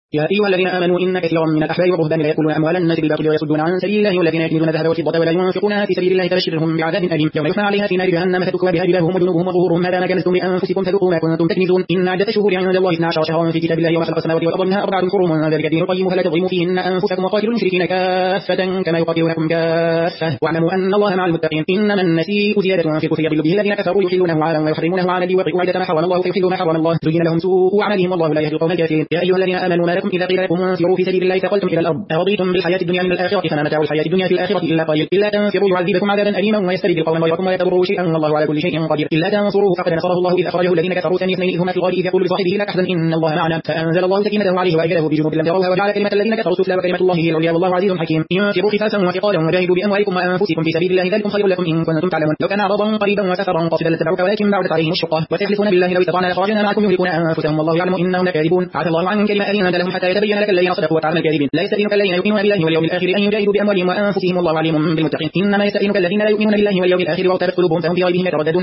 يا أيها الذين آمنوا إن كثيرا من الأحبار والرهبان لا يأكلون أموال الناس بالباطل ويصدون عن سبيل الله والذين يكنزون الذهب والفضة ولا ينفقونها في سبيل الله فبشرهم بعذاب أليم يوم يحمى عليها في نار جهنم فتكوى بها جباههم وجنوبهم وظهورهم هذا ما كنزتم لأنفسكم فذوقوا ما كنتم تكنزون إن عدة الشهور عند الله 12 شهرا في كتاب الله يوم خلق السماوات والأرض منها 4 حرم ذلك الدين القيم فلا تظلموا فيهن أنفسكم وقاتلوا المشركين كافة كما يقاتلونكم كافة واعلموا أن الله مع المتقين إنما النسيء زيادة في الكفر يضل به الذين كفروا يحلونه عاما ويحرمونه عاما ليوقعوا عدة ما حرم الله فيحلوا ما حرم الله زين لهم سوء أعمالهم والله لا يهدي القوم الكافرين يا أيها الذين آمنوا ما لكم إذا قيل لكم انفروا في سبيل الله ثقلتم إلى الأرض أرضيتم بالحياة الدنيا من الآخرة فما متاع الحياة الدنيا في الآخرة إلا قليل إلا تنفروا يعذبكم عذابا أليما ويستبدل قوما غيركم ولا تضروه شيئا والله على كل شيء قدير إلا تنصروه فقد نصره الله إذ أخرجه الذين كفروا ثاني اثنين إذ هما في الغار إذ يقول لصاحبه لا تحزن إن الله معنا فأنزل الله سكينته عليه وأيده بجنود لم تروها وجعل كلمة الذين كفروا السفلى وكلمة الله هي العليا والله عزيز حكيم انفروا خفافا وثقالا وجاهدوا بأموالكم وأنفسكم في سبيل الله ذلكم خير لكم إن كنتم تعلمون لو كان عرضا قريبا وسفرا قصدا لاتبعوك ولكن بعدت عليهم الشقة وسيحلفون بالله لو استطعنا لخرجنا معكم يهلكون أنفسهم والله يعلم إنهم لكاذبون عفى الله عنهم كلمة أذنت لهم حتى يتبين لك الذين صدقوا وتعلم الكاذبين لا يستأذنك الذين يؤمنون بالله واليوم الآخر أن يجاهدوا بأموالهم وأنفسهم والله عليم بالمتقين إنما يستأذنك الذين لا يؤمنون بالله واليوم الآخر وارتبت قلوبهم فهم في غيبهم يترددون